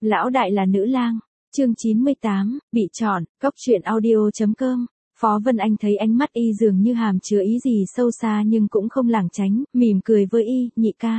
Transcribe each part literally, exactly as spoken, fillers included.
Lão đại là nữ lang. Chương chín mươi tám, bị chọn, cốc truyện audio.com. Phó Vân Anh thấy ánh mắt y dường như hàm chứa ý gì sâu xa nhưng cũng không lảng tránh, mỉm cười với y, nhị ca.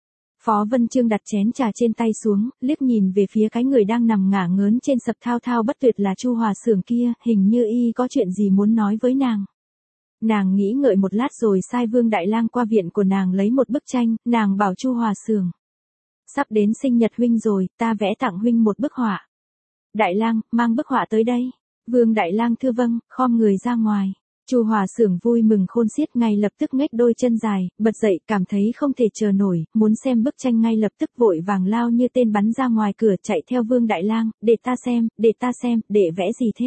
Phó Vân Trương đặt chén trà trên tay xuống, liếc nhìn về phía cái người đang nằm ngả ngớn trên sập thao thao bất tuyệt là Chu Hòa Xưởng kia, hình như y có chuyện gì muốn nói với nàng. Nàng nghĩ ngợi một lát rồi sai Vương Đại Lang qua viện của nàng lấy một bức tranh, nàng bảo Chu Hòa Xưởng. Sắp đến sinh nhật huynh rồi, ta vẽ tặng huynh một bức họa. Đại Lang, mang bức họa tới đây. Vương Đại Lang thưa vâng, khom người ra ngoài. Chu Hòa Xưởng vui mừng khôn xiết, ngay lập tức nghếch đôi chân dài, bật dậy, cảm thấy không thể chờ nổi, muốn xem bức tranh ngay lập tức vội vàng lao như tên bắn ra ngoài cửa, chạy theo Vương Đại Lang, để ta xem, để ta xem, để vẽ gì thế?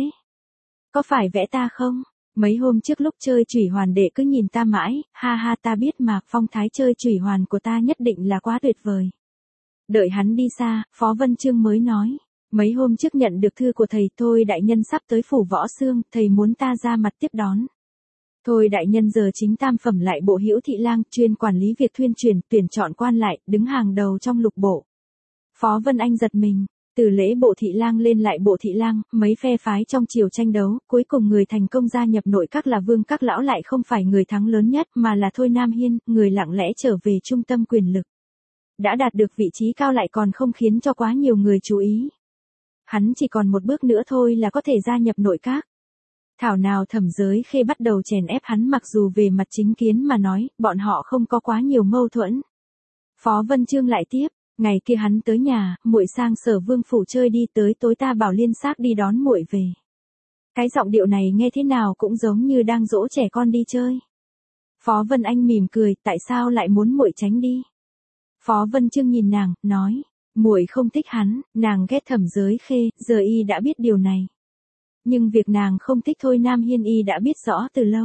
Có phải vẽ ta không? Mấy hôm trước lúc chơi chủy hoàn đệ cứ nhìn ta mãi, ha ha, ta biết mà, phong thái chơi chủy hoàn của ta nhất định là quá tuyệt vời. Đợi hắn đi xa, Phó Vân Trương mới nói. Mấy hôm trước nhận được thư của thầy, Thôi đại nhân sắp tới phủ Võ Xương, thầy muốn ta ra mặt tiếp đón. Thôi đại nhân giờ chính tam phẩm lại bộ Hữu Thị Lang, chuyên quản lý việc thuyên truyền, tuyển chọn quan lại, đứng hàng đầu trong lục bộ. Phó Vân Anh giật mình, từ lễ bộ Thị Lang lên lại bộ Thị Lang, mấy phe phái trong triều tranh đấu, cuối cùng người thành công gia nhập nội các là Vương các lão lại không phải người thắng lớn nhất mà là Thôi Nam Hiên, người lặng lẽ trở về trung tâm quyền lực. Đã đạt được vị trí cao lại còn không khiến cho quá nhiều người chú ý. Hắn chỉ còn một bước nữa thôi là có thể gia nhập nội các. Thảo nào Thẩm Giới Khê bắt đầu chèn ép hắn, mặc dù về mặt chính kiến mà nói, bọn họ không có quá nhiều mâu thuẫn. Phó Vân Trương lại tiếp, ngày kia hắn tới nhà, muội sang Sở Vương phủ chơi đi, tới tối ta bảo Liên Xác đi đón muội về. Cái giọng điệu này nghe thế nào cũng giống như đang dỗ trẻ con đi chơi. Phó Vân Anh mỉm cười, tại sao lại muốn muội tránh đi? Phó Vân Trương nhìn nàng, nói, muội không thích hắn, nàng ghét Thẩm Giới Khê, giờ y đã biết điều này. Nhưng việc nàng không thích Thôi Nam Hiên y đã biết rõ từ lâu.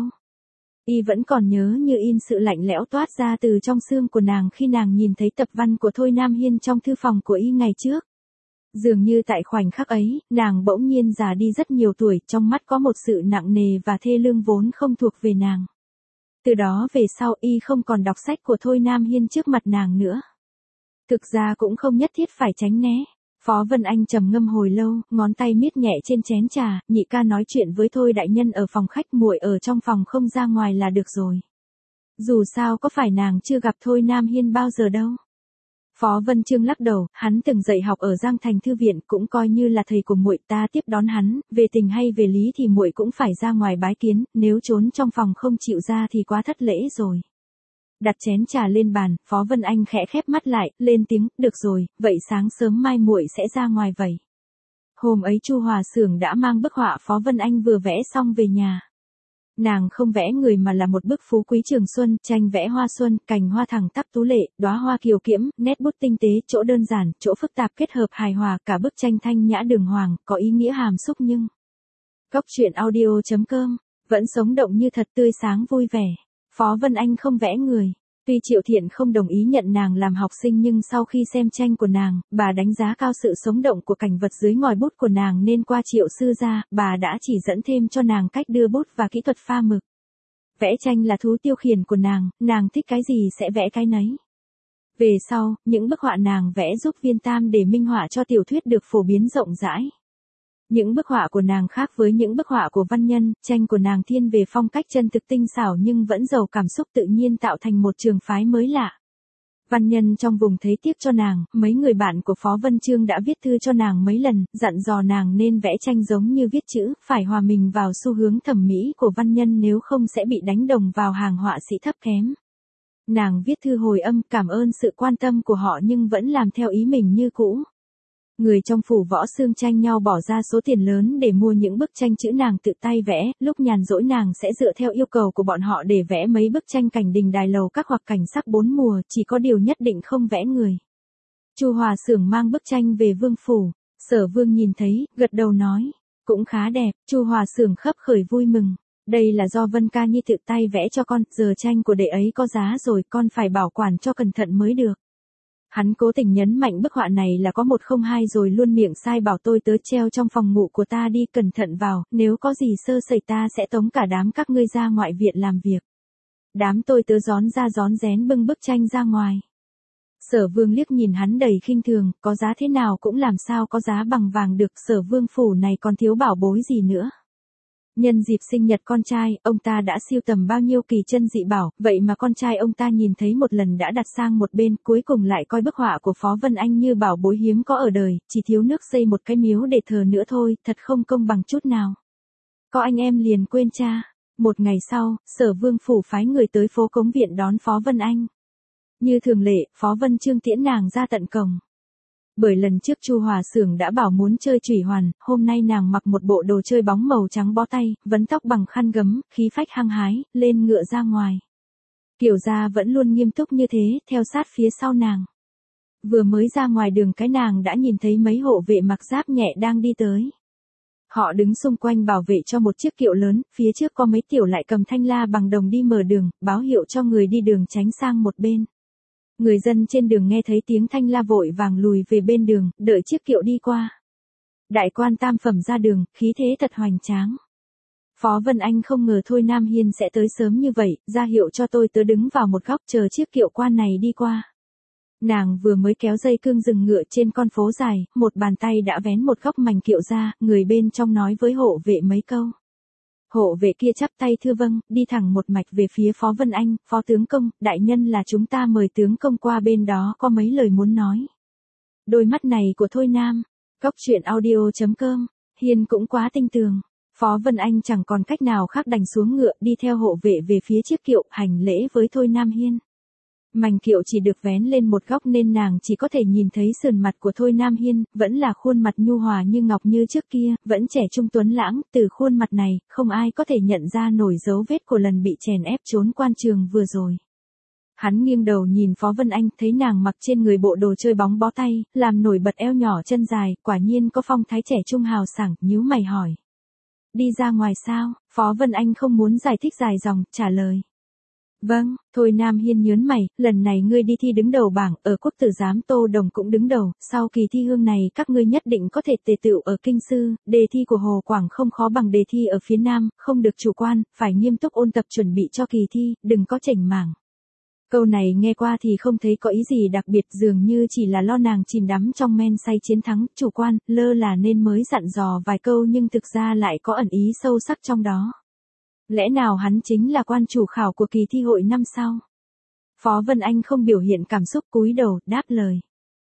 Y vẫn còn nhớ như in sự lạnh lẽo toát ra từ trong xương của nàng khi nàng nhìn thấy tập văn của Thôi Nam Hiên trong thư phòng của y ngày trước. Dường như tại khoảnh khắc ấy, nàng bỗng nhiên già đi rất nhiều tuổi, trong mắt có một sự nặng nề và thê lương vốn không thuộc về nàng. Từ đó về sau y không còn đọc sách của Thôi Nam Hiên trước mặt nàng nữa. Thực ra cũng không nhất thiết phải tránh né. Phó Vân Anh trầm ngâm hồi lâu, ngón tay miết nhẹ trên chén trà, nhị ca nói chuyện với Thôi đại nhân ở phòng khách, muội ở trong phòng không ra ngoài là được rồi. Dù sao có phải nàng chưa gặp Thôi Nam Hiên bao giờ đâu. Phó Vân Trương lắc đầu, hắn từng dạy học ở Giang Thành thư viện, cũng coi như là thầy của muội, ta tiếp đón hắn, về tình hay về lý thì muội cũng phải ra ngoài bái kiến, nếu trốn trong phòng không chịu ra thì quá thất lễ rồi. Đặt chén trà lên bàn, Phó Vân Anh khẽ khép mắt lại, lên tiếng, được rồi, vậy sáng sớm mai muội sẽ ra ngoài vậy. Hôm ấy Chu Hòa Xưởng đã mang bức họa Phó Vân Anh vừa vẽ xong về nhà. Nàng không vẽ người mà là một bức phú quý trường xuân, tranh vẽ hoa xuân, cành hoa thẳng tắp tú lệ, đóa hoa kiều kiễm, nét bút tinh tế, chỗ đơn giản, chỗ phức tạp kết hợp hài hòa, cả bức tranh thanh nhã đường hoàng, có ý nghĩa hàm xúc nhưng. Cốc truyện audio.com, vẫn sống động như thật, tươi sáng vui vẻ. Phó Vân Anh không vẽ người. Tuy Triệu Thiện không đồng ý nhận nàng làm học sinh nhưng sau khi xem tranh của nàng, bà đánh giá cao sự sống động của cảnh vật dưới ngòi bút của nàng nên qua Triệu sư gia, bà đã chỉ dẫn thêm cho nàng cách đưa bút và kỹ thuật pha mực. Vẽ tranh là thú tiêu khiển của nàng, nàng thích cái gì sẽ vẽ cái nấy. Về sau, những bức họa nàng vẽ giúp Viên Tam để minh họa cho tiểu thuyết được phổ biến rộng rãi. Những bức họa của nàng khác với những bức họa của văn nhân, tranh của nàng thiên về phong cách chân thực tinh xảo nhưng vẫn giàu cảm xúc tự nhiên, tạo thành một trường phái mới lạ. Văn nhân trong vùng thấy tiếc cho nàng, mấy người bạn của Phó Vân Trương đã viết thư cho nàng mấy lần, dặn dò nàng nên vẽ tranh giống như viết chữ, phải hòa mình vào xu hướng thẩm mỹ của văn nhân nếu không sẽ bị đánh đồng vào hàng họa sĩ thấp kém. Nàng viết thư hồi âm cảm ơn sự quan tâm của họ nhưng vẫn làm theo ý mình như cũ. Người trong phủ Võ Xương tranh nhau bỏ ra số tiền lớn để mua những bức tranh chữ nàng tự tay vẽ, lúc nhàn rỗi nàng sẽ dựa theo yêu cầu của bọn họ để vẽ mấy bức tranh cảnh đình đài lầu các hoặc cảnh sắc bốn mùa, chỉ có điều nhất định không vẽ người. Chu Hòa Xưởng mang bức tranh về vương phủ, Sở Vương nhìn thấy, gật đầu nói, cũng khá đẹp. Chu Hòa Xưởng khấp khởi vui mừng, đây là do Vân ca nhi tự tay vẽ cho con, giờ tranh của đệ ấy có giá rồi, con phải bảo quản cho cẩn thận mới được. Hắn cố tình nhấn mạnh bức họa này là có một không hai rồi luôn miệng sai bảo tôi tớ treo trong phòng ngủ của ta đi, cẩn thận vào, nếu có gì sơ sẩy ta sẽ tống cả đám các ngươi ra ngoại viện làm việc. Đám tôi tớ rón ra rón rén bưng bức tranh ra ngoài. Sở Vương liếc nhìn hắn đầy khinh thường, có giá thế nào cũng làm sao có giá bằng vàng được, Sở Vương phủ này còn thiếu bảo bối gì nữa. Nhân dịp sinh nhật con trai, ông ta đã sưu tầm bao nhiêu kỳ chân dị bảo, vậy mà con trai ông ta nhìn thấy một lần đã đặt sang một bên, cuối cùng lại coi bức họa của Phó Vân Anh như bảo bối hiếm có ở đời, chỉ thiếu nước xây một cái miếu để thờ nữa thôi, thật không công bằng chút nào. Có anh em liền quên cha. Một ngày sau, Sở Vương phủ phái người tới phố Cống Viện đón Phó Vân Anh. Như thường lệ, Phó Vân Chương tiễn nàng ra tận cổng. Bởi lần trước Chu Hòa Xưởng đã bảo muốn chơi chủy hoàn, hôm nay nàng mặc một bộ đồ chơi bóng màu trắng bó tay, vấn tóc bằng khăn gấm, khí phách hăng hái, lên ngựa ra ngoài. Kiều gia vẫn luôn nghiêm túc như thế, theo sát phía sau nàng. Vừa mới ra ngoài đường cái nàng đã nhìn thấy mấy hộ vệ mặc giáp nhẹ đang đi tới. Họ đứng xung quanh bảo vệ cho một chiếc kiệu lớn, phía trước có mấy tiểu lại cầm thanh la bằng đồng đi mở đường, báo hiệu cho người đi đường tránh sang một bên. Người dân trên đường nghe thấy tiếng thanh la vội vàng lùi về bên đường, đợi chiếc kiệu đi qua. Đại quan tam phẩm ra đường, khí thế thật hoành tráng. Phó Vân Anh không ngờ Thôi Nam Hiên sẽ tới sớm như vậy, ra hiệu cho tôi tớ đứng vào một góc chờ chiếc kiệu quan này đi qua. Nàng vừa mới kéo dây cương dừng ngựa trên con phố dài, một bàn tay đã vén một góc mảnh kiệu ra, người bên trong nói với hộ vệ mấy câu. Hộ vệ kia chắp tay thưa vâng, đi thẳng một mạch về phía Phó Vân Anh, Phó tướng công, đại nhân là chúng ta mời tướng công qua bên đó có mấy lời muốn nói. Đôi mắt này của Thôi Nam, Góc truyện audio chấm com, Hiên cũng quá tinh tường. Phó Vân Anh chẳng còn cách nào khác đành xuống ngựa đi theo hộ vệ về phía chiếc kiệu, hành lễ với Thôi Nam Hiên. Mảnh kiệu chỉ được vén lên một góc nên nàng chỉ có thể nhìn thấy sườn mặt của Thôi Nam Hiên, vẫn là khuôn mặt nhu hòa như ngọc như trước kia, vẫn trẻ trung tuấn lãng, từ khuôn mặt này, không ai có thể nhận ra nổi dấu vết của lần bị chèn ép trốn quan trường vừa rồi. Hắn nghiêng đầu nhìn Phó Vân Anh, thấy nàng mặc trên người bộ đồ chơi bóng bó tay, làm nổi bật eo nhỏ chân dài, quả nhiên có phong thái trẻ trung hào sảng, nhíu mày hỏi. Đi ra ngoài sao? Phó Vân Anh không muốn giải thích dài dòng, trả lời. Vâng, Thôi Nam Hiên nhớn mày, lần này ngươi đi thi đứng đầu bảng, ở quốc tử giám Tô Đồng cũng đứng đầu, sau kỳ thi hương này các ngươi nhất định có thể tề tựu ở kinh sư, đề thi của Hồ Quảng không khó bằng đề thi ở phía Nam, không được chủ quan, phải nghiêm túc ôn tập chuẩn bị cho kỳ thi, đừng có chểnh mảng. Câu này nghe qua thì không thấy có ý gì đặc biệt, dường như chỉ là lo nàng chìm đắm trong men say chiến thắng, chủ quan, lơ là nên mới dặn dò vài câu nhưng thực ra lại có ẩn ý sâu sắc trong đó. Lẽ nào hắn chính là quan chủ khảo của kỳ thi hội năm sau? Phó Vân Anh không biểu hiện cảm xúc, cúi đầu, đáp lời.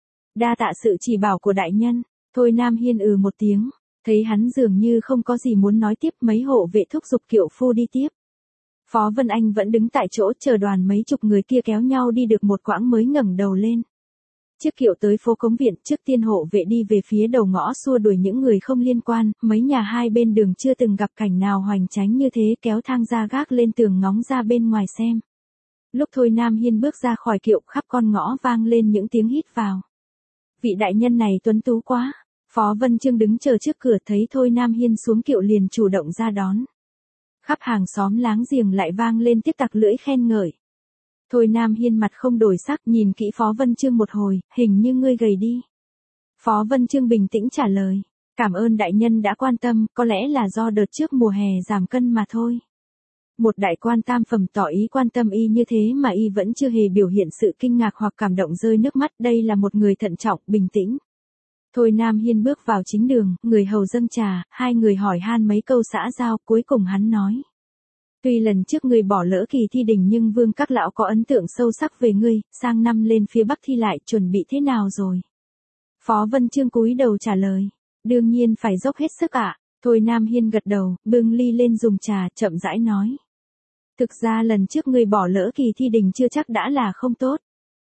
Đa tạ sự chỉ bảo của đại nhân. Thôi Nam Hiên ừ một tiếng, thấy hắn dường như không có gì muốn nói tiếp, mấy hộ vệ thúc giục kiệu phu đi tiếp. Phó Vân Anh vẫn đứng tại chỗ chờ đoàn mấy chục người kia kéo nhau đi được một quãng mới ngẩng đầu lên. Chiếc kiệu tới phố Cống Viện, trước tiên hộ vệ đi về phía đầu ngõ xua đuổi những người không liên quan, mấy nhà hai bên đường chưa từng gặp cảnh nào hoành tráng như thế, kéo thang ra gác lên tường ngóng ra bên ngoài xem. Lúc Thôi Nam Hiên bước ra khỏi kiệu, khắp con ngõ vang lên những tiếng hít vào. Vị đại nhân này tuấn tú quá. Phó Vân Chương đứng chờ trước cửa thấy Thôi Nam Hiên xuống kiệu liền chủ động ra đón. Khắp hàng xóm láng giềng lại vang lên tiếp tặc lưỡi khen ngợi. Thôi Nam Hiên mặt không đổi sắc, nhìn kỹ Phó Vân Chương một hồi, hình như ngươi gầy đi. Phó Vân Chương bình tĩnh trả lời, cảm ơn đại nhân đã quan tâm, có lẽ là do đợt trước mùa hè giảm cân mà thôi. Một đại quan tam phẩm tỏ ý quan tâm y như thế mà y vẫn chưa hề biểu hiện sự kinh ngạc hoặc cảm động rơi nước mắt, đây là một người thận trọng, bình tĩnh. Thôi Nam Hiên bước vào chính đường, người hầu dâng trà, hai người hỏi han mấy câu xã giao, cuối cùng hắn nói. Tuy lần trước ngươi bỏ lỡ kỳ thi đình nhưng Vương các lão có ấn tượng sâu sắc về ngươi, sang năm lên phía Bắc thi lại, chuẩn bị thế nào rồi? Phó Vân Chương cúi đầu trả lời, đương nhiên phải dốc hết sức ạ. Thôi Nam Hiên gật đầu, bưng ly lên dùng trà, chậm rãi nói. Thực ra lần trước ngươi bỏ lỡ kỳ thi đình chưa chắc đã là không tốt.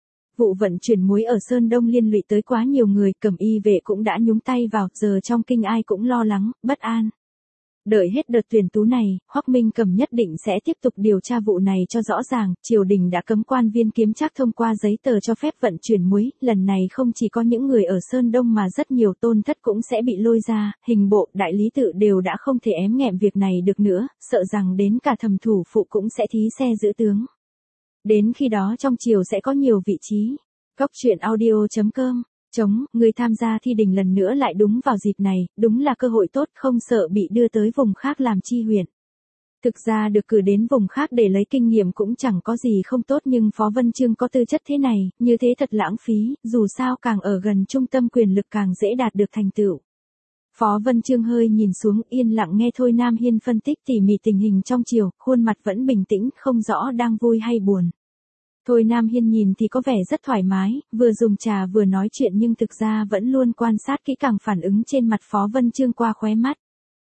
Vụ vận chuyển muối ở Sơn Đông liên lụy tới quá nhiều người, Cẩm Y vệ cũng đã nhúng tay vào, giờ trong kinh ai cũng lo lắng, bất an. Đợi hết đợt tuyển tú này, Hoắc Minh Cẩm nhất định sẽ tiếp tục điều tra vụ này cho rõ ràng, triều đình đã cấm quan viên kiếm trác thông qua giấy tờ cho phép vận chuyển muối, lần này không chỉ có những người ở Sơn Đông mà rất nhiều tôn thất cũng sẽ bị lôi ra, hình bộ, đại lý tự đều đã không thể ém nghẹm việc này được nữa, sợ rằng đến cả thẩm thủ phụ cũng sẽ thí xe giữ tướng. Đến khi đó trong triều sẽ có nhiều vị trí. Góc truyện audio chấm com Chống, người tham gia thi đình lần nữa lại đúng vào dịp này, đúng là cơ hội tốt, không sợ bị đưa tới vùng khác làm chi huyện. Thực ra được cử đến vùng khác để lấy kinh nghiệm cũng chẳng có gì không tốt, nhưng Phó Vân Chương có tư chất thế này, như thế thật lãng phí, dù sao càng ở gần trung tâm quyền lực càng dễ đạt được thành tựu. Phó Vân Chương hơi nhìn xuống, yên lặng nghe Thôi Nam Hiên phân tích tỉ mỉ tình hình trong triều, khuôn mặt vẫn bình tĩnh, không rõ đang vui hay buồn. Thôi Nam Hiên nhìn thì có vẻ rất thoải mái, vừa dùng trà vừa nói chuyện nhưng thực ra vẫn luôn quan sát kỹ càng phản ứng trên mặt Phó Vân Chương qua khóe mắt.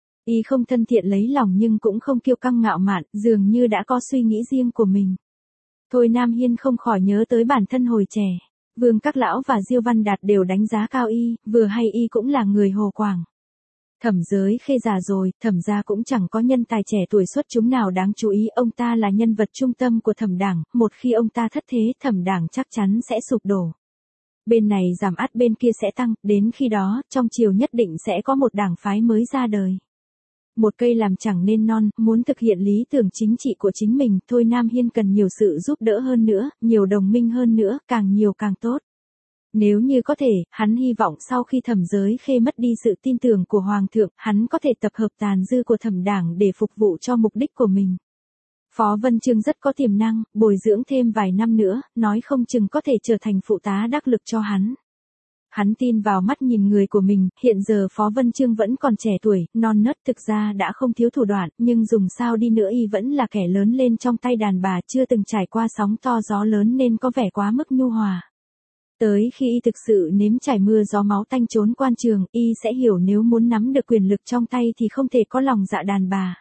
Y không thân thiện lấy lòng nhưng cũng không kiêu căng ngạo mạn, dường như đã có suy nghĩ riêng của mình. Thôi Nam Hiên không khỏi nhớ tới bản thân hồi trẻ. Vương Các Lão và Diêu Văn Đạt đều đánh giá cao y, vừa hay y cũng là người Hồ Quảng. Thẩm Giới Khê già rồi, Thẩm gia cũng chẳng có nhân tài trẻ tuổi xuất chúng nào đáng chú ý, ông ta là nhân vật trung tâm của Thẩm đảng, một khi ông ta thất thế, Thẩm đảng chắc chắn sẽ sụp đổ. Bên này giảm ắt bên kia sẽ tăng, đến khi đó, trong triều nhất định sẽ có một đảng phái mới ra đời. Một cây làm chẳng nên non, muốn thực hiện lý tưởng chính trị của chính mình, Thôi Nam Hiên cần nhiều sự giúp đỡ hơn nữa, nhiều đồng minh hơn nữa, càng nhiều càng tốt. Nếu như có thể, hắn hy vọng sau khi Thẩm Giới Khê mất đi sự tin tưởng của Hoàng thượng, hắn có thể tập hợp tàn dư của Thẩm đảng để phục vụ cho mục đích của mình. Phó Vân Chương rất có tiềm năng, bồi dưỡng thêm vài năm nữa, nói không chừng có thể trở thành phụ tá đắc lực cho hắn. Hắn tin vào mắt nhìn người của mình, hiện giờ Phó Vân Chương vẫn còn trẻ tuổi, non nớt, thực ra đã không thiếu thủ đoạn, nhưng dùng sao đi nữa y vẫn là kẻ lớn lên trong tay đàn bà, chưa từng trải qua sóng to gió lớn nên có vẻ quá mức nhu hòa. Tới khi y thực sự nếm trải mưa gió máu tanh trốn quan trường, y sẽ hiểu nếu muốn nắm được quyền lực trong tay thì không thể có lòng dạ đàn bà.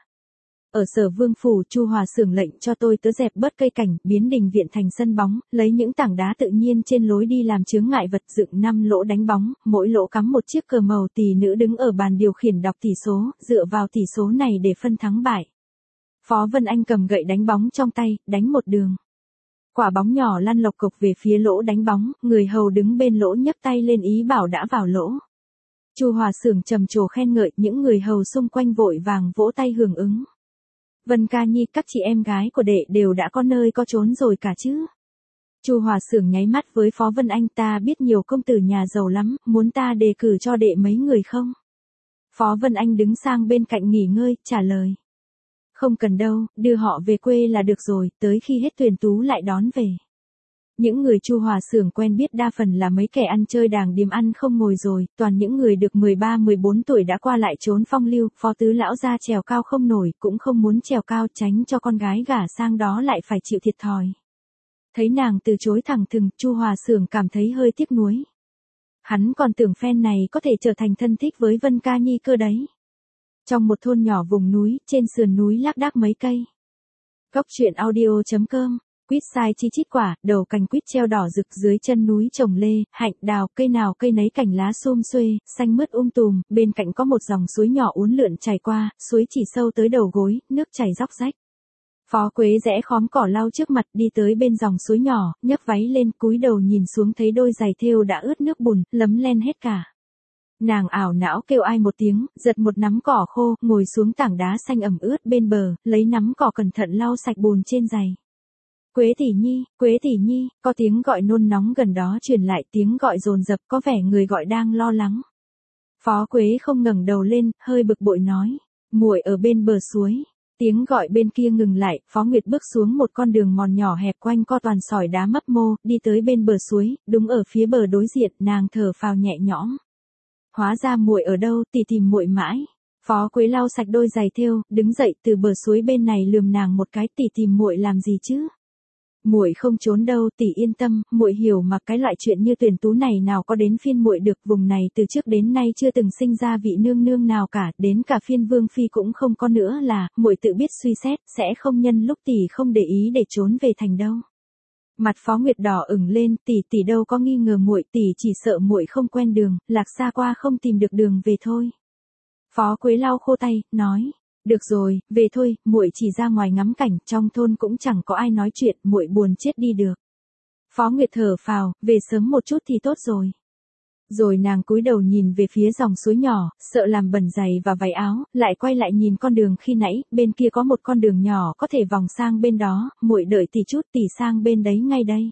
Ở Sở Vương phủ, Chu Hòa xưởng lệnh cho tôi tớ dẹp bớt cây cảnh, biến đình viện thành sân bóng, lấy những tảng đá tự nhiên trên lối đi làm chướng ngại vật, dựng năm lỗ đánh bóng, mỗi lỗ cắm một chiếc cờ màu, tỷ nữ đứng ở bàn điều khiển đọc tỷ số, dựa vào tỷ số này để phân thắng bại. Phó Vân Anh cầm gậy đánh bóng trong tay, đánh một đường. Quả bóng nhỏ lăn lộc cộc về phía lỗ đánh bóng, người hầu đứng bên lỗ nhấc tay lên ý bảo đã vào lỗ. Chu Hòa xưởng trầm trồ khen ngợi, những người hầu xung quanh vội vàng vỗ tay hưởng ứng. Vân ca nhi, các chị em gái của đệ đều đã có nơi có trốn rồi cả chứ? Chu Hòa xưởng nháy mắt với Phó Vân Anh, ta biết nhiều công tử nhà giàu lắm, muốn ta đề cử cho đệ mấy người không? Phó Vân Anh đứng sang bên cạnh nghỉ ngơi, trả lời. Không cần đâu, đưa họ về quê là được rồi, tới khi hết tuyển tú lại đón về. Những người Chu Hòa xưởng quen biết đa phần là mấy kẻ ăn chơi đàng điếm ăn không ngồi rồi, toàn những người được mười ba mười bốn tuổi đã qua lại trốn phong lưu, Phó tứ lão gia trèo cao không nổi, cũng không muốn trèo cao, tránh cho con gái gả sang đó lại phải chịu thiệt thòi. Thấy nàng từ chối thẳng thừng, Chu Hòa xưởng cảm thấy hơi tiếc nuối. Hắn còn tưởng phen này có thể trở thành thân thích với Vân ca nhi cơ đấy. Trong một thôn nhỏ vùng núi, trên sườn núi lác đác mấy cây. Góc truyện audio chấm com. Quýt sai chi chít quả, đầu cành quýt treo đỏ rực, dưới chân núi trồng lê, hạnh, đào, cây nào cây nấy cành lá xum xuê, xanh mướt um tùm, bên cạnh có một dòng suối nhỏ uốn lượn chảy qua, suối chỉ sâu tới đầu gối, nước chảy róc rách. Phó Quế rẽ khóm cỏ lau trước mặt, đi tới bên dòng suối nhỏ, nhấc váy lên, cúi đầu nhìn xuống thấy đôi giày thêu đã ướt nước bùn, lấm len hết cả. Nàng ảo não kêu ai một tiếng, giật một nắm cỏ khô, ngồi xuống tảng đá xanh ẩm ướt bên bờ, lấy nắm cỏ cẩn thận lau sạch bùn trên giày. Quế tỷ nhi, Quế tỷ nhi, có tiếng gọi nôn nóng gần đó truyền lại, tiếng gọi dồn dập, có vẻ người gọi đang lo lắng. Phó Quế không ngẩng đầu lên, hơi bực bội nói, muội ở bên bờ suối. Tiếng gọi bên kia ngừng lại, Phó Nguyệt bước xuống một con đường mòn nhỏ hẹp quanh co toàn sỏi đá mấp mô, đi tới bên bờ suối, đúng ở phía bờ đối diện, nàng thở phào nhẹ nhõm. Hóa ra muội ở đâu, tỷ tìm muội mãi. Phó Quế lau sạch đôi giày thêu, đứng dậy từ bờ suối bên này lườm nàng một cái, tỷ tìm muội làm gì chứ? Muội không trốn đâu, tỷ yên tâm, muội hiểu mà, cái loại chuyện như tuyển tú này nào có đến phiên muội được, vùng này từ trước đến nay chưa từng sinh ra vị nương nương nào cả, đến cả phiên vương phi cũng không có nữa là, muội tự biết suy xét, sẽ không nhân lúc tỷ không để ý để trốn về thành đâu. Mặt Phó Nguyệt đỏ ửng lên, tỷ tỷ đâu có nghi ngờ muội, tỷ chỉ sợ muội không quen đường, lạc xa qua không tìm được đường về thôi. Phó Quế lau khô tay, nói. Được rồi, về thôi, muội chỉ ra ngoài ngắm cảnh, trong thôn cũng chẳng có ai nói chuyện, muội buồn chết đi được. Phó Nguyệt thở phào, về sớm một chút thì tốt rồi. Rồi nàng cúi đầu nhìn về phía dòng suối nhỏ, sợ làm bẩn giày và váy áo, lại quay lại nhìn con đường khi nãy, bên kia có một con đường nhỏ có thể vòng sang bên đó, muội đợi tỷ chút, tỷ sang bên đấy ngay đây.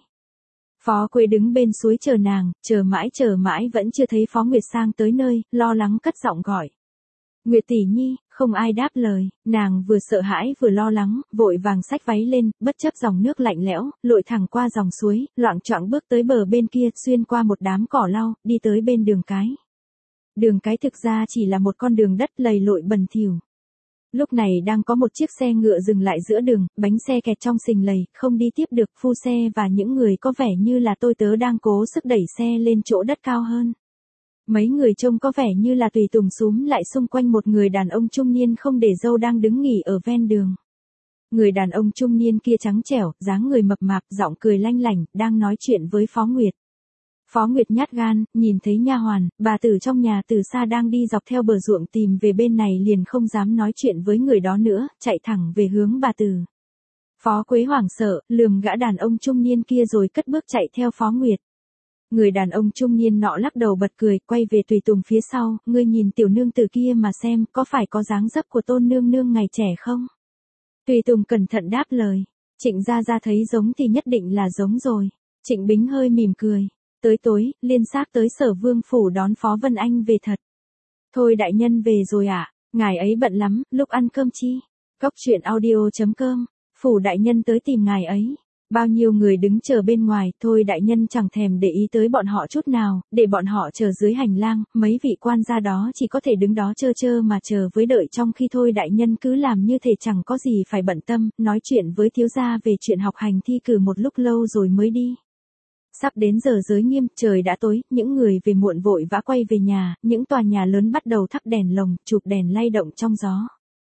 Phó Quế đứng bên suối chờ nàng, chờ mãi chờ mãi vẫn chưa thấy Phó Nguyệt sang tới nơi, lo lắng cất giọng gọi. Nguyệt tỷ nhi, không ai đáp lời, nàng vừa sợ hãi vừa lo lắng, vội vàng xách váy lên, bất chấp dòng nước lạnh lẽo, lội thẳng qua dòng suối, loạng choạng bước tới bờ bên kia, xuyên qua một đám cỏ lau, đi tới bên đường cái. Đường cái thực ra chỉ là một con đường đất lầy lội bẩn thỉu. Lúc này đang có một chiếc xe ngựa dừng lại giữa đường, bánh xe kẹt trong sình lầy, không đi tiếp được, phu xe và những người có vẻ như là tôi tớ đang cố sức đẩy xe lên chỗ đất cao hơn. Mấy người trông có vẻ như là tùy tùng xúm lại xung quanh một người đàn ông trung niên không để râu đang đứng nghỉ ở ven đường. Người đàn ông trung niên kia trắng trẻo, dáng người mập mạp, giọng cười lanh lảnh, đang nói chuyện với Phó Nguyệt. Phó Nguyệt nhát gan, nhìn thấy nha hoàn, bà tử trong nhà từ xa đang đi dọc theo bờ ruộng tìm về bên này liền không dám nói chuyện với người đó nữa, chạy thẳng về hướng bà tử. Phó Quế hoảng sợ, lườm gã đàn ông trung niên kia rồi cất bước chạy theo Phó Nguyệt. Người đàn ông trung niên nọ lắc đầu bật cười, quay về tùy tùng phía sau, ngươi nhìn tiểu nương tử kia mà xem, có phải có dáng dấp của tôn nương nương ngày trẻ không? Tùy tùng cẩn thận đáp lời, Trịnh gia gia thấy giống thì nhất định là giống rồi. Trịnh Bính hơi mỉm cười, tới tối, liên xác tới Sở Vương phủ đón Phó Vân Anh về thật. Thôi đại nhân về rồi ạ, à? Ngài ấy bận lắm, lúc ăn cơm chi? Cốc truyện audio chấm com, phủ đại nhân tới tìm ngài ấy. Bao nhiêu người đứng chờ bên ngoài, thôi đại nhân chẳng thèm để ý tới bọn họ chút nào, để bọn họ chờ dưới hành lang, mấy vị quan gia đó chỉ có thể đứng đó chơ chơ mà chờ với đợi, trong khi thôi đại nhân cứ làm như thể chẳng có gì phải bận tâm, nói chuyện với thiếu gia về chuyện học hành thi cử một lúc lâu rồi mới đi. Sắp đến giờ giới nghiêm, trời đã tối, những người về muộn vội vã quay về nhà, những tòa nhà lớn bắt đầu thắp đèn lồng, chụp đèn lay động trong gió.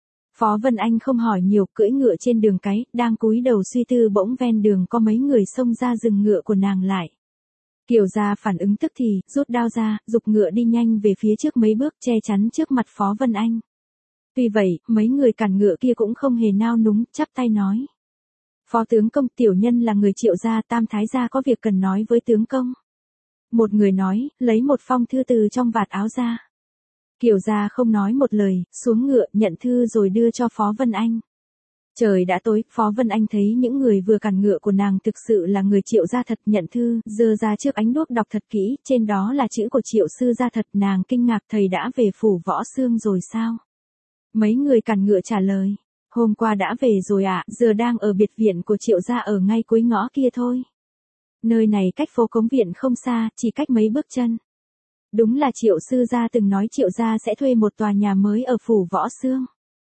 Phó Vân Anh không hỏi nhiều, cưỡi ngựa trên đường cái, đang cúi đầu suy tư bỗng ven đường có mấy người xông ra dừng ngựa của nàng lại. Kiều gia phản ứng tức thì, rút đao ra, giục ngựa đi nhanh về phía trước mấy bước, che chắn trước mặt Phó Vân Anh. Tuy vậy, mấy người cản ngựa kia cũng không hề nao núng, chắp tay nói. Phó tướng công, tiểu nhân là người Triệu gia, Tam thái gia có việc cần nói với tướng công. Một người nói, lấy một phong thư từ trong vạt áo ra. Kiều gia không nói một lời, xuống ngựa, nhận thư rồi đưa cho Phó Vân Anh. Trời đã tối, Phó Vân Anh thấy những người vừa cản ngựa của nàng thực sự là người Triệu gia thật, nhận thư, giơ ra trước ánh đuốc đọc thật kỹ, trên đó là chữ của Triệu sư gia thật, nàng kinh ngạc, thầy đã về phủ Võ Xương rồi sao? Mấy người cản ngựa trả lời, hôm qua đã về rồi ạ, à, giờ đang ở biệt viện của Triệu gia ở ngay cuối ngõ kia thôi. Nơi này cách phố Cống Viện không xa, chỉ cách mấy bước chân. Đúng là Triệu sư gia từng nói Triệu gia sẽ thuê một tòa nhà mới ở phủ Võ Xương.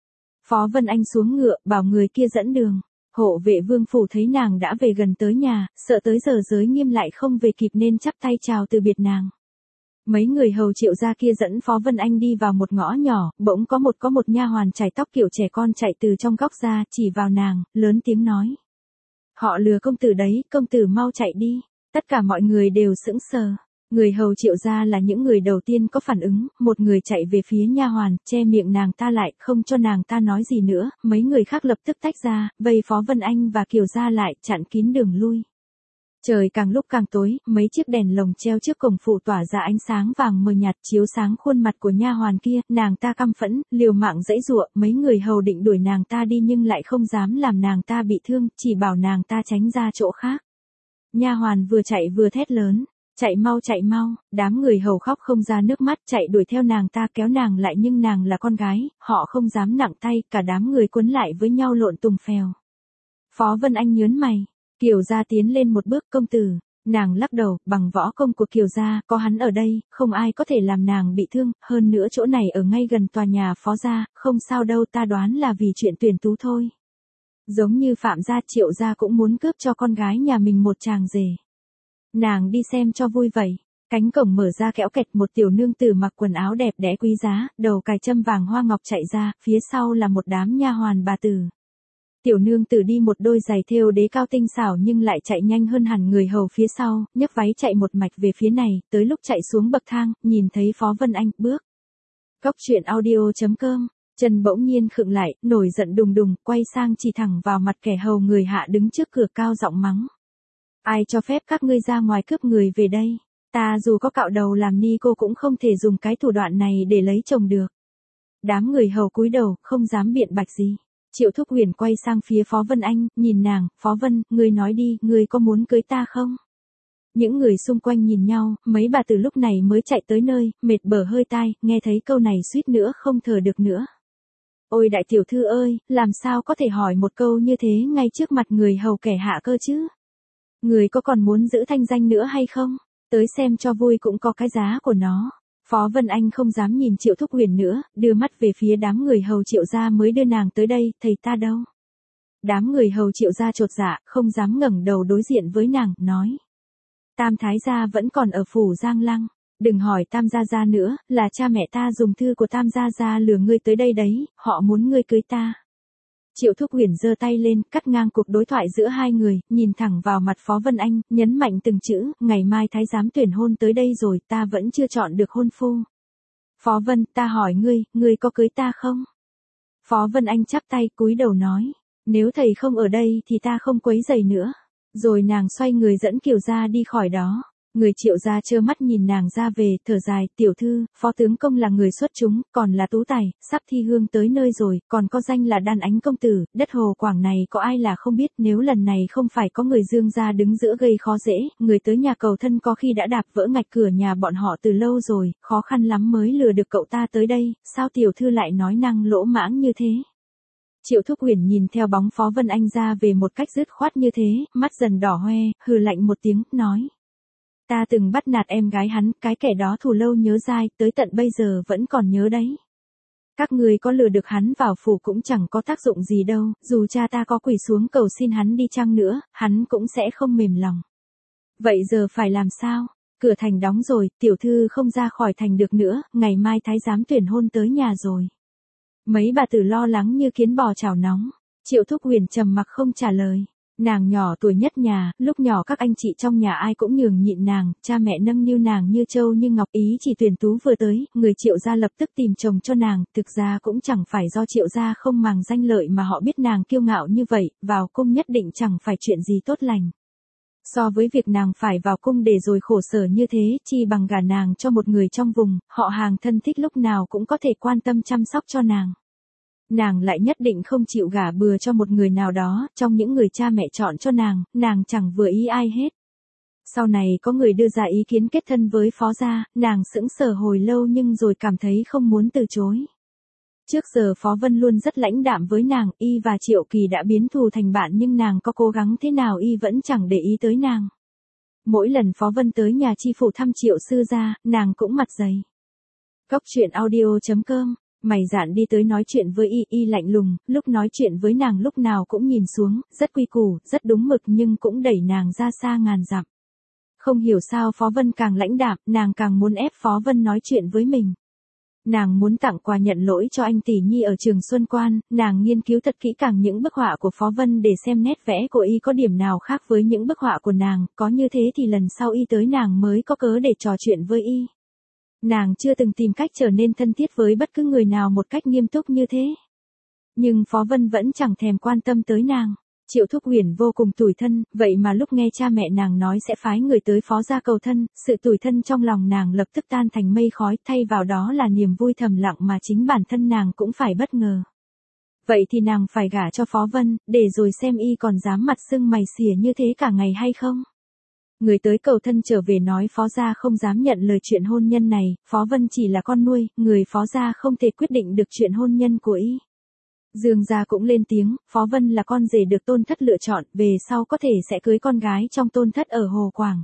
Phó Vân Anh xuống ngựa, bảo người kia dẫn đường. Hộ vệ Vương phủ thấy nàng đã về gần tới nhà, sợ tới giờ giới nghiêm lại không về kịp nên chắp tay chào từ biệt nàng. Mấy người hầu Triệu gia kia dẫn Phó Vân Anh đi vào một ngõ nhỏ, bỗng có một có một nha hoàn chải tóc kiểu trẻ con chạy từ trong góc ra, chỉ vào nàng, lớn tiếng nói. Họ lừa công tử đấy, công tử mau chạy đi. Tất cả mọi người đều sững sờ. Người hầu Triệu gia là những người đầu tiên có phản ứng, một người chạy về phía nha hoàn, che miệng nàng ta lại, không cho nàng ta nói gì nữa, mấy người khác lập tức tách ra, vây Phó Vân Anh và Kiều gia lại, chặn kín đường lui. Trời càng lúc càng tối, mấy chiếc đèn lồng treo trước cổng phủ tỏa ra ánh sáng vàng mờ nhạt chiếu sáng khuôn mặt của nha hoàn kia, nàng ta căm phẫn, liều mạng giãy giụa, mấy người hầu định đuổi nàng ta đi nhưng lại không dám làm nàng ta bị thương, chỉ bảo nàng ta tránh ra chỗ khác. Nha hoàn vừa chạy vừa thét lớn. Chạy mau chạy mau, đám người hầu khóc không ra nước mắt, chạy đuổi theo nàng ta kéo nàng lại nhưng nàng là con gái, họ không dám nặng tay, cả đám người quấn lại với nhau lộn tùng phèo. Phó Vân Anh nhớn mày, Kiều gia tiến lên một bước, công tử, nàng lắc đầu, bằng võ công của Kiều gia, có hắn ở đây, không ai có thể làm nàng bị thương, hơn nữa chỗ này ở ngay gần tòa nhà Phó gia, không sao đâu, ta đoán là vì chuyện tuyển tú thôi. Giống như Phạm gia, Triệu gia cũng muốn cướp cho con gái nhà mình một chàng rể. Nàng đi xem cho vui vậy. Cánh cổng mở ra kéo kẹt, một tiểu nương tử mặc quần áo đẹp đẽ quý giá, đầu cài châm vàng hoa ngọc chạy ra, phía sau là một đám nha hoàn bà tử. Tiểu nương tử đi một đôi giày thêu đế cao tinh xảo nhưng lại chạy nhanh hơn hẳn người hầu phía sau, nhấc váy chạy một mạch về phía này, tới lúc chạy xuống bậc thang, nhìn thấy Phó Vân Anh, bước. Cốc truyện audio chấm com, chân bỗng nhiên khựng lại, nổi giận đùng đùng, quay sang chỉ thẳng vào mặt kẻ hầu người hạ đứng trước cửa cao giọng mắng. Ai cho phép các ngươi ra ngoài cướp người về đây? Ta dù có cạo đầu làm ni cô cũng không thể dùng cái thủ đoạn này để lấy chồng được. Đám người hầu cúi đầu, không dám biện bạch gì. Triệu Thúc Huyền quay sang phía Phó Vân Anh, nhìn nàng, Phó Vân, ngươi nói đi, ngươi có muốn cưới ta không? Những người xung quanh nhìn nhau, mấy bà từ lúc này mới chạy tới nơi, mệt bở hơi tai, nghe thấy câu này suýt nữa không thở được nữa. Ôi đại tiểu thư ơi, làm sao có thể hỏi một câu như thế ngay trước mặt người hầu kẻ hạ cơ chứ? Người có còn muốn giữ thanh danh nữa hay không? Tới xem cho vui cũng có cái giá của nó. Phó Vân Anh không dám nhìn Triệu Thúc Huyền nữa, đưa mắt về phía đám người hầu Triệu gia mới đưa nàng tới đây, thầy ta đâu? Đám người hầu Triệu gia chột dạ, không dám ngẩng đầu đối diện với nàng, nói. Tam thái gia vẫn còn ở phủ Giang Lăng, đừng hỏi Tam gia gia nữa, là cha mẹ ta dùng thư của Tam gia gia lừa ngươi tới đây đấy, họ muốn ngươi cưới ta. Triệu Thúc Huyền giơ tay lên, cắt ngang cuộc đối thoại giữa hai người, nhìn thẳng vào mặt Phó Vân Anh, nhấn mạnh từng chữ, ngày mai thái giám tuyển hôn tới đây rồi, ta vẫn chưa chọn được hôn phu. Phó Vân, ta hỏi ngươi, ngươi có cưới ta không? Phó Vân Anh chắp tay cúi đầu nói, nếu thầy không ở đây thì ta không quấy rầy nữa. Rồi nàng xoay người dẫn Kiều gia đi khỏi đó. Người Triệu gia trơ mắt nhìn nàng ra về, thở dài, tiểu thư, phó tướng công là người xuất chúng, còn là tú tài, sắp thi hương tới nơi rồi, còn có danh là Đan Ánh công tử, đất Hồ Quảng này có ai là không biết, nếu lần này không phải có người Dương gia đứng giữa gây khó dễ, người tới nhà cầu thân có khi đã đạp vỡ ngạch cửa nhà bọn họ từ lâu rồi, khó khăn lắm mới lừa được cậu ta tới đây, sao tiểu thư lại nói năng lỗ mãng như thế? Triệu Thúc Huyền nhìn theo bóng Phó Vân Anh ra về một cách dứt khoát như thế, mắt dần đỏ hoe, hừ lạnh một tiếng, nói. Ta từng bắt nạt em gái hắn, cái kẻ đó thù lâu nhớ dai, tới tận bây giờ vẫn còn nhớ đấy. Các người có lừa được hắn vào phủ cũng chẳng có tác dụng gì đâu, dù cha ta có quỳ xuống cầu xin hắn đi chăng nữa, hắn cũng sẽ không mềm lòng. Vậy giờ phải làm sao? Cửa thành đóng rồi, tiểu thư không ra khỏi thành được nữa, ngày mai thái giám tuyển hôn tới nhà rồi. Mấy bà tử lo lắng như kiến bò chảo nóng. Triệu Thúc Huyền trầm mặc không trả lời. Nàng nhỏ tuổi nhất nhà, lúc nhỏ các anh chị trong nhà ai cũng nhường nhịn nàng, cha mẹ nâng niu nàng như châu như ngọc, ý chỉ tuyển tú vừa tới, người Triệu gia lập tức tìm chồng cho nàng, thực ra cũng chẳng phải do Triệu gia không màng danh lợi mà họ biết nàng kiêu ngạo như vậy, vào cung nhất định chẳng phải chuyện gì tốt lành. So với việc nàng phải vào cung để rồi khổ sở như thế, chi bằng gả nàng cho một người trong vùng, họ hàng thân thích lúc nào cũng có thể quan tâm chăm sóc cho nàng. Nàng lại nhất định không chịu gả bừa cho một người nào đó, trong những người cha mẹ chọn cho nàng, nàng chẳng vừa ý ai hết. Sau này có người đưa ra ý kiến kết thân với Phó gia, nàng sững sờ hồi lâu nhưng rồi cảm thấy không muốn từ chối. Trước giờ Phó Vân luôn rất lãnh đạm với nàng, y và Triệu Kỳ đã biến thù thành bạn nhưng nàng có cố gắng thế nào y vẫn chẳng để ý tới nàng. Mỗi lần Phó Vân tới nhà chi phủ thăm Triệu sư gia, nàng cũng mặt dày. Góc truyện audio chấm com, mày dạn đi tới nói chuyện với y, y lạnh lùng, lúc nói chuyện với nàng lúc nào cũng nhìn xuống, rất quy củ, rất đúng mực nhưng cũng đẩy nàng ra xa ngàn dặm. Không hiểu sao Phó Vân càng lãnh đạm, nàng càng muốn ép Phó Vân nói chuyện với mình. Nàng muốn tặng quà nhận lỗi cho anh tỷ nhi ở Trường Xuân Quan, nàng nghiên cứu thật kỹ càng những bức họa của Phó Vân để xem nét vẽ của y có điểm nào khác với những bức họa của nàng, có như thế thì lần sau y tới nàng mới có cớ để trò chuyện với y. Nàng chưa từng tìm cách trở nên thân thiết với bất cứ người nào một cách nghiêm túc như thế. Nhưng Phó Vân vẫn chẳng thèm quan tâm tới nàng. Triệu Thúc Huyền vô cùng tủi thân, vậy mà lúc nghe cha mẹ nàng nói sẽ phái người tới Phó gia cầu thân, sự tủi thân trong lòng nàng lập tức tan thành mây khói, thay vào đó là niềm vui thầm lặng mà chính bản thân nàng cũng phải bất ngờ. Vậy thì nàng phải gả cho Phó Vân, để rồi xem y còn dám mặt sưng mày xỉa như thế cả ngày hay không. Người tới cầu thân trở về nói Phó gia không dám nhận lời chuyện hôn nhân này, Phó Vân chỉ là con nuôi, người Phó gia không thể quyết định được chuyện hôn nhân của y. Dương gia cũng lên tiếng, Phó Vân là con rể được Tôn Thất lựa chọn, về sau có thể sẽ cưới con gái trong Tôn Thất ở Hồ Quảng.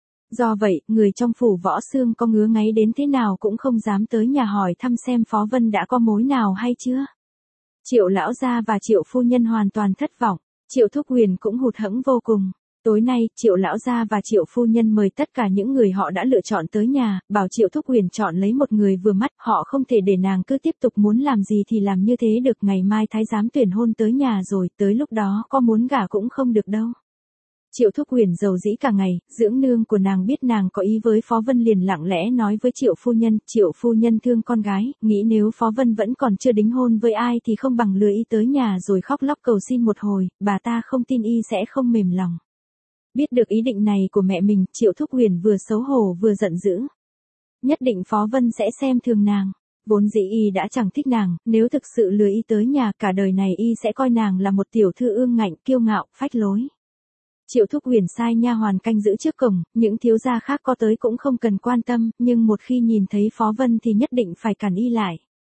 Do vậy, người trong phủ Võ Xương có ngứa ngáy đến thế nào cũng không dám tới nhà hỏi thăm xem Phó Vân đã có mối nào hay chưa. Triệu lão gia và Triệu phu nhân hoàn toàn thất vọng, Triệu Thúc Huyền cũng hụt hẫng vô cùng. Tối nay, Triệu lão gia và Triệu phu nhân mời tất cả những người họ đã lựa chọn tới nhà, bảo Triệu Thúc Huyền chọn lấy một người vừa mắt, họ không thể để nàng cứ tiếp tục muốn làm gì thì làm như thế được, ngày mai thái giám tuyển hôn tới nhà rồi, tới lúc đó có muốn gả cũng không được đâu. Triệu Thúc Huyền giàu dĩ cả ngày, dưỡng nương của nàng biết nàng có ý với Phó Vân liền lặng lẽ nói với Triệu phu nhân, Triệu phu nhân thương con gái, nghĩ nếu Phó Vân vẫn còn chưa đính hôn với ai thì không bằng lừa y tới nhà rồi khóc lóc cầu xin một hồi, bà ta không tin y sẽ không mềm lòng. Biết được ý định này của mẹ mình, Triệu Thúc Huyền vừa xấu hổ vừa giận dữ. Nhất định Phó Vân sẽ xem thường nàng. Vốn dĩ y đã chẳng thích nàng, nếu thực sự lừa y tới nhà cả đời này y sẽ coi nàng là một tiểu thư ương ngạnh, kiêu ngạo, phách lối. Triệu Thúc Huyền sai nha hoàn canh giữ trước cổng, những thiếu gia khác có tới cũng không cần quan tâm, nhưng một khi nhìn thấy Phó Vân thì nhất định phải cản y lại.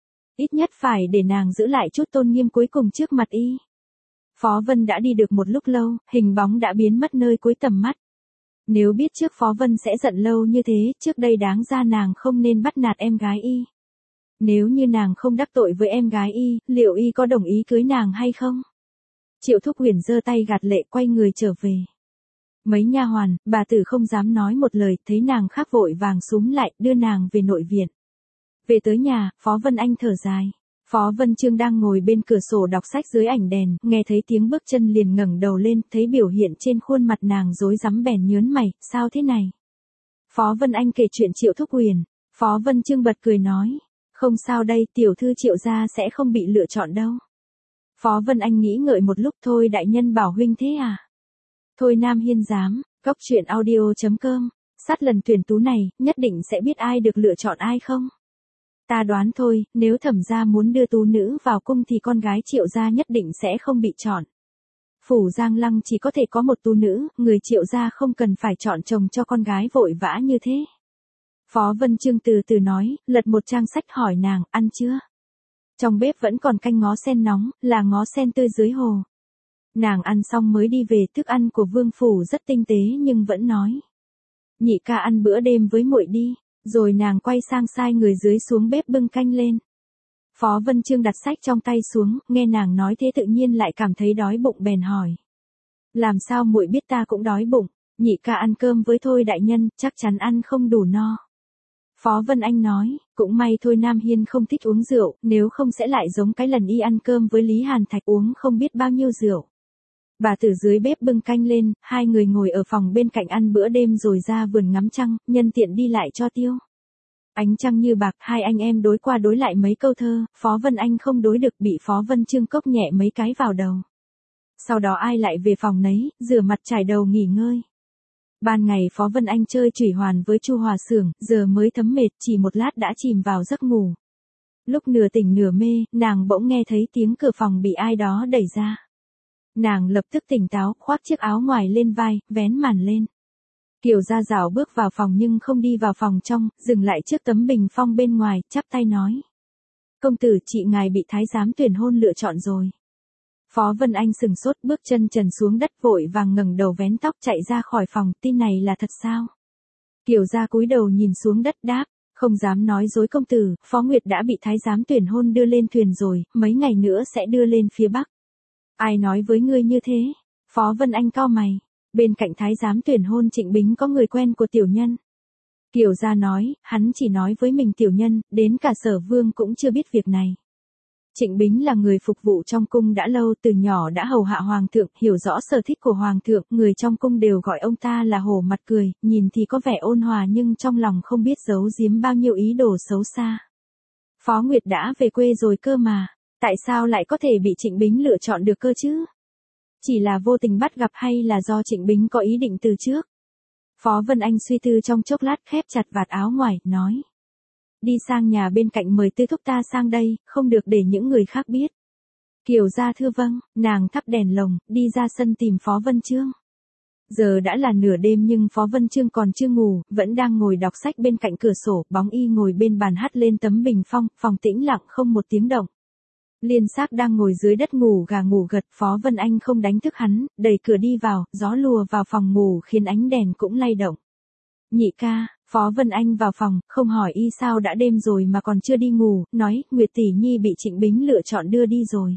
Ít nhất phải để nàng giữ lại chút tôn nghiêm cuối cùng trước mặt y. Phó Vân đã đi được một lúc lâu, hình bóng đã biến mất nơi cuối tầm mắt. Nếu biết trước Phó Vân sẽ giận lâu như thế, trước đây đáng ra nàng không nên bắt nạt em gái y. Nếu như nàng không đắc tội với em gái y, liệu y có đồng ý cưới nàng hay không? Triệu Thúc Huyền giơ tay gạt lệ quay người trở về. Mấy nha hoàn, bà tử không dám nói một lời, thấy nàng khác vội vàng xúm lại, đưa nàng về nội viện. Về tới nhà, Phó Vân Anh thở dài. Phó Vân Trương đang ngồi bên cửa sổ đọc sách dưới ánh đèn, nghe thấy tiếng bước chân liền ngẩng đầu lên, thấy biểu hiện trên khuôn mặt nàng rối rắm bèn nhớn mày, sao thế này? Phó Vân Anh kể chuyện Triệu Thúc Huyền. Phó Vân Trương bật cười nói, không sao đây, tiểu thư Triệu gia sẽ không bị lựa chọn đâu. Phó Vân Anh nghĩ ngợi một lúc, thôi đại nhân bảo huynh thế à? Thôi Nam Hiên dám, cóc truyện audio chấm com, sát lần tuyển tú này, nhất định sẽ biết ai được lựa chọn ai không? Ta đoán thôi, nếu Thẩm gia muốn đưa tú nữ vào cung thì con gái Triệu gia nhất định sẽ không bị chọn. Phủ Giang Lăng chỉ có thể có một tú nữ, người Triệu gia không cần phải chọn chồng cho con gái vội vã như thế. Phó Vân Trương từ từ nói, lật một trang sách hỏi nàng, ăn chưa? Trong bếp vẫn còn canh ngó sen nóng, là ngó sen tươi dưới hồ. Nàng ăn xong mới đi về, thức ăn của vương phủ rất tinh tế nhưng vẫn nói. Nhị ca ăn bữa đêm với muội đi, rồi nàng quay sang sai người dưới xuống bếp bưng canh lên. Phó Vân Trương đặt sách trong tay xuống, nghe nàng nói thế tự nhiên lại cảm thấy đói bụng bèn hỏi. Làm sao muội biết ta cũng đói bụng, nhị ca ăn cơm với Thôi đại nhân, chắc chắn ăn không đủ no. Phó Vân Anh nói, cũng may Thôi Nam Hiên không thích uống rượu, nếu không sẽ lại giống cái lần y ăn cơm với Lý Hàn Thạch uống không biết bao nhiêu rượu. Bà từ dưới bếp bưng canh lên, hai người ngồi ở phòng bên cạnh ăn bữa đêm rồi ra vườn ngắm trăng, nhân tiện đi lại cho tiêu. Ánh trăng như bạc, hai anh em đối qua đối lại mấy câu thơ, Phó Vân Anh không đối được bị Phó Vân Trương cốc nhẹ mấy cái vào đầu. Sau đó ai lại về phòng nấy, rửa mặt trải đầu nghỉ ngơi. Ban ngày Phó Vân Anh chơi chủy hoàn với Chu Hòa Xưởng, giờ mới thấm mệt, chỉ một lát đã chìm vào giấc ngủ. Lúc nửa tỉnh nửa mê, nàng bỗng nghe thấy tiếng cửa phòng bị ai đó đẩy ra. Nàng lập tức tỉnh táo, khoác chiếc áo ngoài lên vai, vén màn lên. Kiều Gia Dảo bước vào phòng nhưng không đi vào phòng trong, dừng lại trước tấm bình phong bên ngoài, chắp tay nói. Công tử, chị ngài bị thái giám tuyển hôn lựa chọn rồi. Phó Vân Anh sừng sốt, bước chân trần xuống đất vội vàng ngẩng đầu vén tóc chạy ra khỏi phòng, tin này là thật sao? Kiều Gia cúi đầu nhìn xuống đất đáp, không dám nói dối công tử, Phó Nguyệt đã bị thái giám tuyển hôn đưa lên thuyền rồi, mấy ngày nữa sẽ đưa lên phía Bắc. Ai nói với ngươi như thế? Phó Vân Anh cau mày, bên cạnh thái giám tuyển hôn Trịnh Bính có người quen của tiểu nhân. Kiều Gia nói, hắn chỉ nói với mình tiểu nhân, đến cả Sở Vương cũng chưa biết việc này. Trịnh Bính là người phục vụ trong cung đã lâu, từ nhỏ đã hầu hạ hoàng thượng, hiểu rõ sở thích của hoàng thượng, người trong cung đều gọi ông ta là hổ mặt cười, nhìn thì có vẻ ôn hòa nhưng trong lòng không biết giấu giếm bao nhiêu ý đồ xấu xa. Phó Nguyệt đã về quê rồi cơ mà, tại sao lại có thể bị Trịnh Bính lựa chọn được cơ chứ? Chỉ là vô tình bắt gặp hay là do Trịnh Bính có ý định từ trước? Phó Vân Anh suy tư trong chốc lát, khép chặt vạt áo ngoài, nói. Đi sang nhà bên cạnh mời Tư Thúc ta sang đây, không được để những người khác biết. Kiều Gia thưa vâng, nàng thắp đèn lồng, đi ra sân tìm Phó Vân Trương. Giờ đã là nửa đêm nhưng Phó Vân Trương còn chưa ngủ, vẫn đang ngồi đọc sách bên cạnh cửa sổ, bóng y ngồi bên bàn hắt lên tấm bình phong, phòng tĩnh lặng không một tiếng động. Liên Sắc đang ngồi dưới đất ngủ gà ngủ gật, Phó Vân Anh không đánh thức hắn, đẩy cửa đi vào, gió lùa vào phòng ngủ khiến ánh đèn cũng lay động. Nhị ca, Phó Vân Anh vào phòng, không hỏi y sao đã đêm rồi mà còn chưa đi ngủ, nói, Nguyệt tỷ nhi bị Trịnh Bính lựa chọn đưa đi rồi.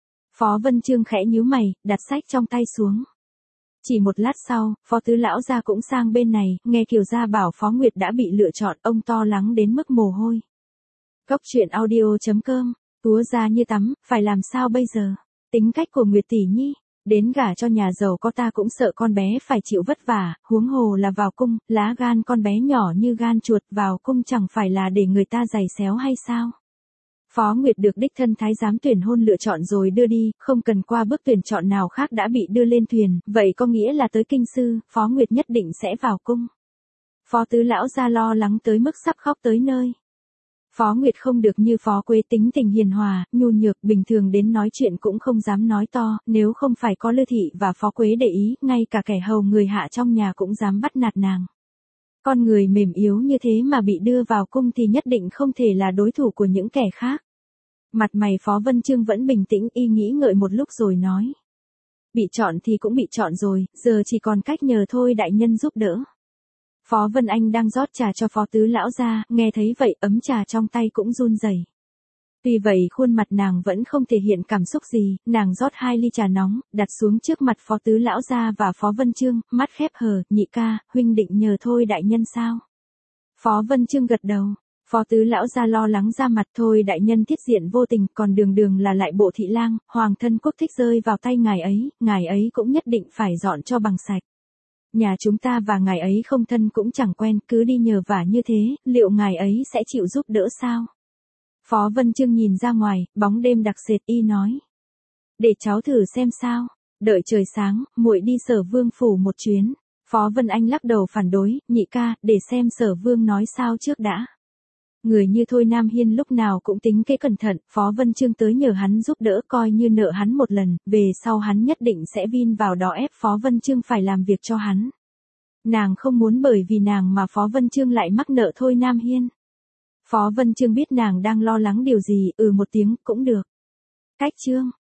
Phó Vân Trương khẽ nhíu mày, đặt sách trong tay xuống. Chỉ một lát sau, Phó Tứ Lão gia cũng sang bên này, nghe Kiều Gia bảo Phó Nguyệt đã bị lựa chọn, ông to lắng đến mức mồ hôi. Cóc truyện audio chấm com, túa ra như tắm, phải làm sao bây giờ? Tính cách của Nguyệt tỷ nhi, đến gả cho nhà giàu có ta cũng sợ con bé phải chịu vất vả, huống hồ là vào cung, lá gan con bé nhỏ như gan chuột, vào cung chẳng phải là để người ta giày xéo hay sao? Phó Nguyệt được đích thân thái giám tuyển hôn lựa chọn rồi đưa đi, không cần qua bước tuyển chọn nào khác đã bị đưa lên thuyền, vậy có nghĩa là tới kinh sư, Phó Nguyệt nhất định sẽ vào cung. Phó Tứ Lão gia lo lắng tới mức sắp khóc tới nơi. Phó Nguyệt không được như Phó Quế tính tình hiền hòa, nhu nhược, bình thường đến nói chuyện cũng không dám nói to, nếu không phải có Lư Thị và Phó Quế để ý, ngay cả kẻ hầu người hạ trong nhà cũng dám bắt nạt nàng. Con người mềm yếu như thế mà bị đưa vào cung thì nhất định không thể là đối thủ của những kẻ khác. Mặt mày Phó Vân Chương vẫn bình tĩnh, y nghĩ ngợi một lúc rồi nói. Bị chọn thì cũng bị chọn rồi, giờ chỉ còn cách nhờ thôi đại nhân giúp đỡ. Phó Vân Anh đang rót trà cho Phó Tứ Lão ra, nghe thấy vậy ấm trà trong tay cũng run rẩy. Tuy vậy khuôn mặt nàng vẫn không thể hiện cảm xúc gì, nàng rót hai ly trà nóng, đặt xuống trước mặt Phó Tứ Lão ra và Phó Vân Chương, mắt khép hờ, nhị ca, huynh định nhờ thôi đại nhân sao? Phó Vân Chương gật đầu. Phó Tứ Lão ra lo lắng ra mặt, thôi đại nhân thiết diện vô tình, còn đường đường là lại bộ thị lang, hoàng thân quốc thích rơi vào tay ngài ấy, ngài ấy cũng nhất định phải dọn cho bằng sạch. Nhà chúng ta và ngài ấy không thân cũng chẳng quen, cứ đi nhờ vả như thế, liệu ngài ấy sẽ chịu giúp đỡ sao? Phó Vân Chương nhìn ra ngoài, bóng đêm đặc sệt, y nói. Để cháu thử xem sao, đợi trời sáng, muội đi Sở Vương phủ một chuyến. Phó Vân Anh lắc đầu phản đối, nhị ca, để xem Sở Vương nói sao trước đã. Người như Thôi Nam Hiên lúc nào cũng tính kế cẩn thận, Phó Vân Chương tới nhờ hắn giúp đỡ coi như nợ hắn một lần, về sau hắn nhất định sẽ vin vào đó ép Phó Vân Chương phải làm việc cho hắn. Nàng không muốn bởi vì nàng mà Phó Vân Chương lại mắc nợ Thôi Nam Hiên. Phó Vân Chương biết nàng đang lo lắng điều gì, ừ một tiếng, cũng được. Cách chương.